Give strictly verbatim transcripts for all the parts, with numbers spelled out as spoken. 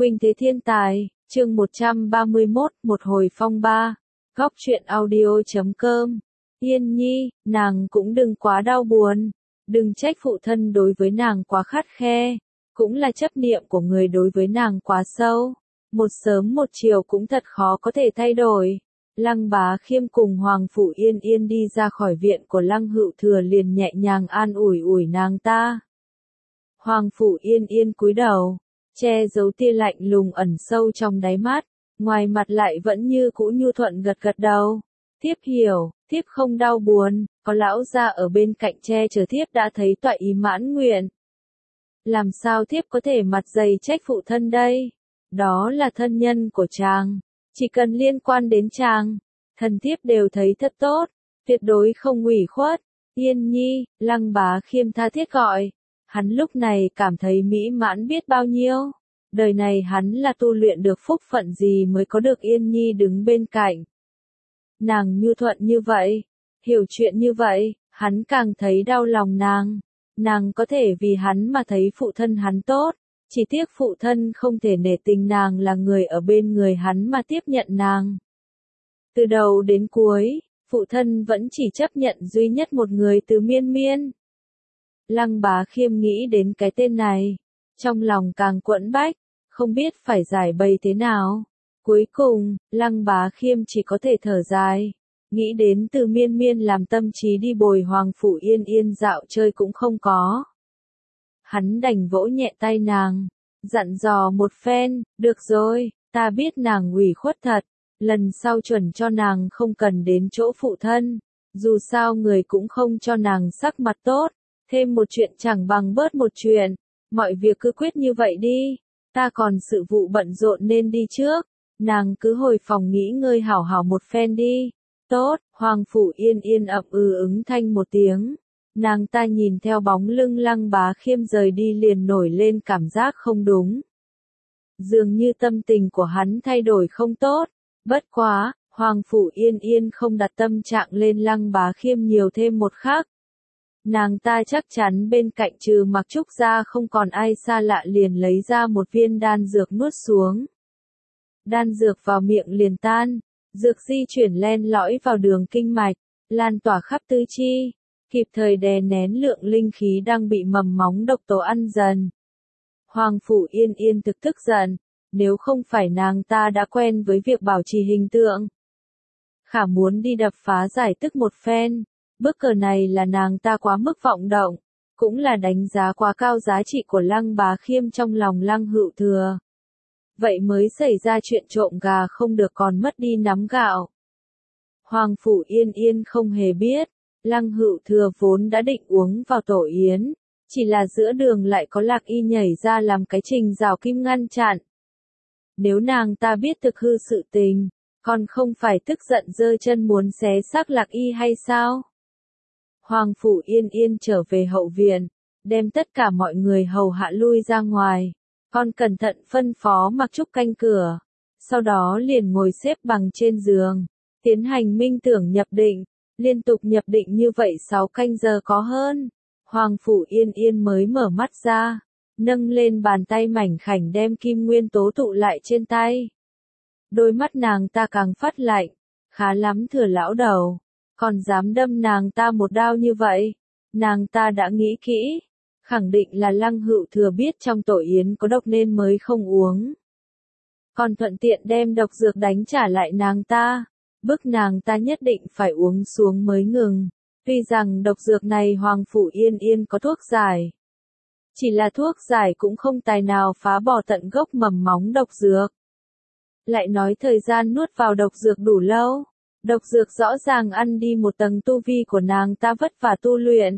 Khuynh Thế Thiên Tài, chương một trăm ba mươi mốt, một hồi phong ba. Góc truyện audio chấm com. Yên Nhi, nàng cũng đừng quá đau buồn. Đừng trách phụ thân đối với nàng quá khắt khe. Cũng là chấp niệm của người đối với nàng quá sâu. Một sớm một chiều cũng thật khó có thể thay đổi. Lăng Bá Khiêm cùng Hoàng Phủ Yên Yên đi ra khỏi viện của Lăng Hữu Thừa liền nhẹ nhàng an ủi ủi nàng ta. Hoàng Phủ Yên Yên cúi đầu, che giấu tia lạnh lùng ẩn sâu trong đáy mắt, ngoài mặt lại vẫn như cũ nhu thuận gật gật đầu. Thiếp hiểu, thiếp không đau buồn, có lão gia ở bên cạnh che chở thiếp đã thấy toại ý mãn nguyện. Làm sao thiếp có thể mặt dày trách phụ thân đây? Đó là thân nhân của chàng, chỉ cần liên quan đến chàng, thần thiếp đều thấy thật tốt, tuyệt đối không ủy khuất. Yên Nhi, Lăng Bá Khiêm tha thiết gọi. Hắn lúc này cảm thấy mỹ mãn biết bao nhiêu. Đời này hắn là tu luyện được phúc phận gì mới có được Yên Nhi đứng bên cạnh. Nàng nhu thuận như vậy, hiểu chuyện như vậy, hắn càng thấy đau lòng nàng. Nàng có thể vì hắn mà thấy phụ thân hắn tốt, chỉ tiếc phụ thân không thể nể tình nàng là người ở bên người hắn mà tiếp nhận nàng. Từ đầu đến cuối, phụ thân vẫn chỉ chấp nhận duy nhất một người từ Miên Miên. Lăng Bá Khiêm nghĩ đến cái tên này, trong lòng càng quẫn bách, không biết phải giải bày thế nào. Cuối cùng, Lăng Bá Khiêm chỉ có thể thở dài, nghĩ đến từ Miên Miên làm tâm trí đi bồi Hoàng Phủ Yên Yên dạo chơi cũng không có. Hắn đành vỗ nhẹ tay nàng, dặn dò một phen, được rồi, ta biết nàng ủy khuất thật, lần sau chuẩn cho nàng không cần đến chỗ phụ thân, dù sao người cũng không cho nàng sắc mặt tốt. Thêm một chuyện chẳng bằng bớt một chuyện, mọi việc cứ quyết như vậy đi, ta còn sự vụ bận rộn nên đi trước, nàng cứ hồi phòng nghỉ ngơi hảo hảo một phen đi. Tốt, Hoàng Phủ Yên Yên ậm ừ ứng thanh một tiếng, nàng ta nhìn theo bóng lưng Lăng Bá Khiêm rời đi liền nổi lên cảm giác không đúng. Dường như tâm tình của hắn thay đổi không tốt, bất quá, Hoàng Phủ Yên Yên không đặt tâm trạng lên Lăng Bá Khiêm nhiều thêm một khắc. Nàng ta chắc chắn bên cạnh trừ Mặc Trúc ra không còn ai xa lạ liền lấy ra một viên đan dược nuốt xuống. Đan dược vào miệng liền tan, dược di chuyển len lỏi vào đường kinh mạch, lan tỏa khắp tứ chi, kịp thời đè nén lượng linh khí đang bị mầm móng độc tố ăn dần. Hoàng Phủ Yên Yên thực tức giận, nếu không phải nàng ta đã quen với việc bảo trì hình tượng. Khả muốn đi đập phá giải tức một phen. Bước cờ này là nàng ta quá mức vọng động, cũng là đánh giá quá cao giá trị của Lăng Bá Khiêm trong lòng Lăng Hữu Thừa. Vậy mới xảy ra chuyện trộm gà không được còn mất đi nắm gạo. Hoàng Phủ Yên Yên không hề biết, Lăng Hữu Thừa vốn đã định uống vào tổ yến, chỉ là giữa đường lại có Lạc Y nhảy ra làm cái trình rào kim ngăn chặn. Nếu nàng ta biết thực hư sự tình, còn không phải tức giận giơ chân muốn xé xác Lạc Y hay sao? Hoàng Phủ Yên Yên trở về hậu viện, đem tất cả mọi người hầu hạ lui ra ngoài, còn cẩn thận phân phó Mặc Trúc canh cửa, sau đó liền ngồi xếp bằng trên giường, tiến hành minh tưởng nhập định, liên tục nhập định như vậy sáu canh giờ có hơn. Hoàng Phủ Yên Yên mới mở mắt ra, nâng lên bàn tay mảnh khảnh đem kim nguyên tố tụ lại trên tay. Đôi mắt nàng ta càng phát lạnh, khá lắm Thừa lão đầu. Còn dám đâm nàng ta một đao như vậy, nàng ta đã nghĩ kỹ, khẳng định là Lăng Hữu Thừa biết trong tổ yến có độc nên mới không uống. Còn thuận tiện đem độc dược đánh trả lại nàng ta, bức nàng ta nhất định phải uống xuống mới ngừng. Tuy rằng độc dược này Hoàng Phủ Yên Yên có thuốc giải, chỉ là thuốc giải cũng không tài nào phá bỏ tận gốc mầm móng độc dược. Lại nói thời gian nuốt vào độc dược đủ lâu. Độc dược rõ ràng ăn đi một tầng tu vi của nàng ta vất vả tu luyện.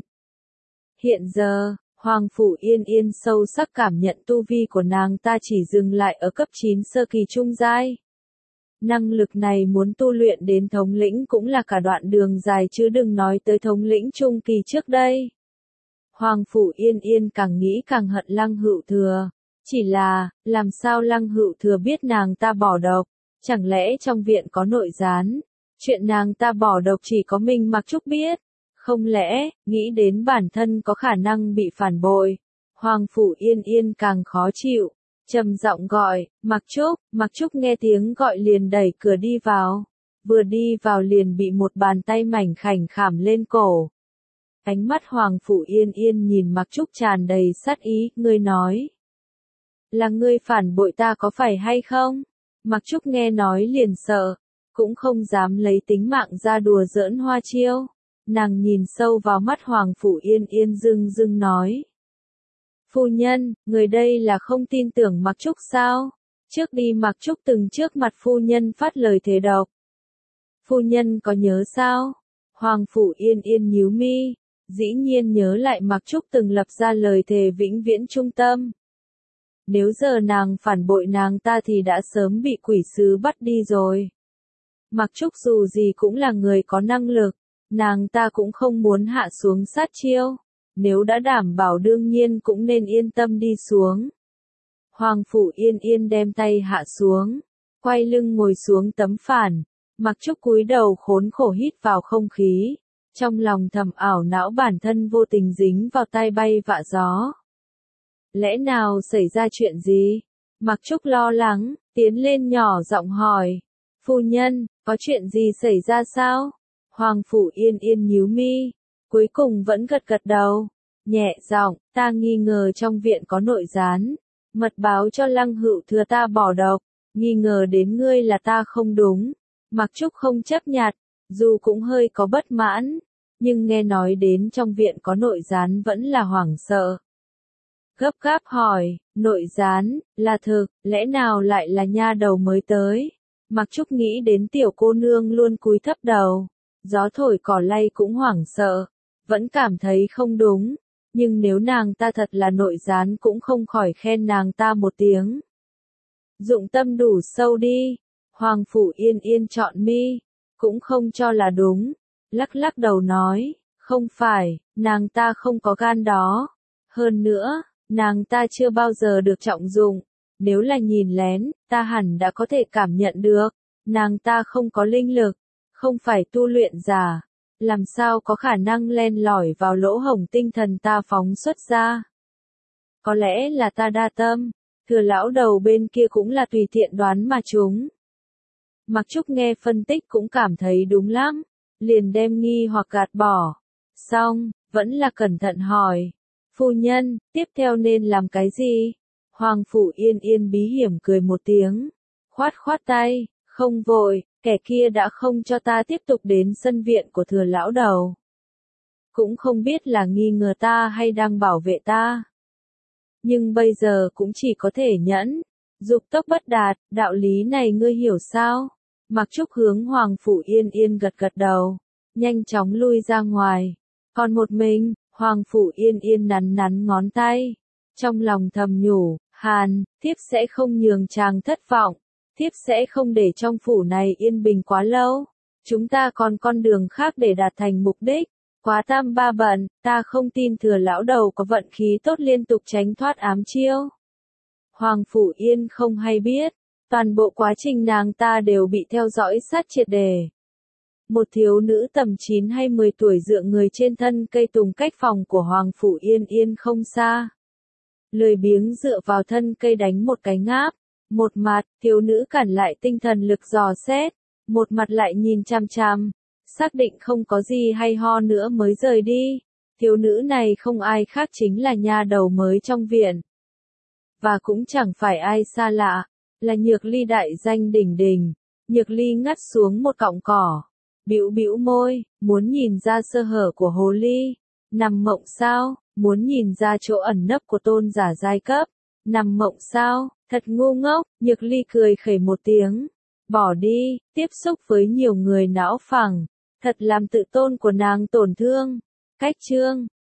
Hiện giờ, Hoàng Phủ Yên Yên sâu sắc cảm nhận tu vi của nàng ta chỉ dừng lại ở cấp chín sơ kỳ trung giai. Năng lực này muốn tu luyện đến thống lĩnh cũng là cả đoạn đường dài chứ đừng nói tới thống lĩnh trung kỳ trước đây. Hoàng Phủ Yên Yên càng nghĩ càng hận Lăng Hữu Thừa. Chỉ là, làm sao Lăng Hữu Thừa biết nàng ta bỏ độc, chẳng lẽ trong viện có nội gián? Chuyện nàng ta bỏ độc chỉ có mình Mặc Trúc biết, không lẽ, nghĩ đến bản thân có khả năng bị phản bội, Hoàng Phủ Yên Yên càng khó chịu, trầm giọng gọi, Mặc Trúc, Mặc Trúc nghe tiếng gọi liền đẩy cửa đi vào. Vừa đi vào liền bị một bàn tay mảnh khảnh khảm lên cổ. Ánh mắt Hoàng Phủ Yên Yên nhìn Mặc Trúc tràn đầy sát ý, ngươi nói. Là ngươi phản bội ta có phải hay không? Mặc Trúc nghe nói liền sợ, cũng không dám lấy tính mạng ra đùa giỡn hoa chiêu. Nàng nhìn sâu vào mắt Hoàng Phủ Yên Yên dưng dưng nói. Phu nhân, người đây là không tin tưởng Mặc Trúc sao? Trước đi Mặc Trúc từng trước mặt phu nhân phát lời thề độc. Phu nhân có nhớ sao? Hoàng Phủ Yên Yên nhíu mi, dĩ nhiên nhớ lại Mặc Trúc từng lập ra lời thề vĩnh viễn trung tâm. Nếu giờ nàng phản bội nàng ta thì đã sớm bị quỷ sứ bắt đi rồi. Mặc Trúc dù gì cũng là người có năng lực, nàng ta cũng không muốn hạ xuống sát chiêu. Nếu đã đảm bảo đương nhiên cũng nên yên tâm đi xuống. Hoàng Phủ Yên Yên đem tay hạ xuống, quay lưng ngồi xuống tấm phản. Mặc Trúc cúi đầu khốn khổ hít vào không khí, trong lòng thầm ảo não bản thân vô tình dính vào tai bay vạ gió. Lẽ nào xảy ra chuyện gì? Mặc Trúc lo lắng, tiến lên nhỏ giọng hỏi. Phu nhân, có chuyện gì xảy ra sao? Hoàng Phủ Yên Yên nhíu mi, cuối cùng vẫn gật gật đầu, nhẹ giọng, ta nghi ngờ trong viện có nội gián, mật báo cho Lăng Hữu Thừa ta bỏ độc, nghi ngờ đến ngươi là ta không đúng. Mặc Trúc không chấp nhặt, dù cũng hơi có bất mãn, nhưng nghe nói đến trong viện có nội gián vẫn là hoảng sợ. Gấp gáp hỏi, nội gián, là thực, lẽ nào lại là nha đầu mới tới? Mặc Trúc nghĩ đến tiểu cô nương luôn cúi thấp đầu, gió thổi cỏ lay cũng hoảng sợ, vẫn cảm thấy không đúng, nhưng nếu nàng ta thật là nội gián cũng không khỏi khen nàng ta một tiếng. Dụng tâm đủ sâu đi. Hoàng Phủ Yên Yên chọn mi, cũng không cho là đúng, lắc lắc đầu nói, không phải, nàng ta không có gan đó. Hơn nữa, nàng ta chưa bao giờ được trọng dụng, nếu là nhìn lén, ta hẳn đã có thể cảm nhận được, nàng ta không có linh lực, không phải tu luyện giả, làm sao có khả năng len lỏi vào lỗ hổng tinh thần ta phóng xuất ra. Có lẽ là ta đa tâm, Thừa lão đầu bên kia cũng là tùy tiện đoán mà chúng. Mặc Trúc nghe phân tích cũng cảm thấy đúng lắm, liền đem nghi hoặc gạt bỏ. Xong, vẫn là cẩn thận hỏi. Phu nhân, tiếp theo nên làm cái gì? Hoàng Phủ Yên Yên bí hiểm cười một tiếng, khoát khoát tay, không vội, kẻ kia đã không cho ta tiếp tục đến sân viện của Thừa lão đầu. Cũng không biết là nghi ngờ ta hay đang bảo vệ ta. Nhưng bây giờ cũng chỉ có thể nhẫn. Dục tốc bất đạt, đạo lý này ngươi hiểu sao? Mặc Trúc hướng Hoàng Phủ Yên Yên gật gật đầu, nhanh chóng lui ra ngoài. Còn một mình, Hoàng Phủ Yên Yên nắn nắn ngón tay, trong lòng thầm nhủ, Hàn, thiếp sẽ không nhường chàng thất vọng, thiếp sẽ không để trong phủ này yên bình quá lâu. Chúng ta còn con đường khác để đạt thành mục đích. Quá tam ba bận, ta không tin Thừa lão đầu có vận khí tốt liên tục tránh thoát ám chiêu. Hoàng Phủ Yên không hay biết, toàn bộ quá trình nàng ta đều bị theo dõi sát triệt đề. Một thiếu nữ tầm chín hay mười tuổi dựa người trên thân cây tùng cách phòng của Hoàng Phủ Yên Yên không xa. Lười biếng dựa vào thân cây đánh một cái ngáp, một mặt, thiếu nữ cản lại tinh thần lực dò xét, một mặt lại nhìn chằm chằm, xác định không có gì hay ho nữa mới rời đi. Thiếu nữ này không ai khác chính là nha đầu mới trong viện. Và cũng chẳng phải ai xa lạ, là Nhược Ly đại danh đỉnh đỉnh. Nhược Ly ngắt xuống một cọng cỏ, bĩu bĩu môi, muốn nhìn ra sơ hở của hồ ly. Nằm mộng sao, muốn nhìn ra chỗ ẩn nấp của tôn giả giai cấp. Nằm mộng sao, thật ngu ngốc. Nhược Ly cười khẩy một tiếng, bỏ đi, tiếp xúc với nhiều người não phẳng, thật làm tự tôn của nàng tổn thương. Cách chương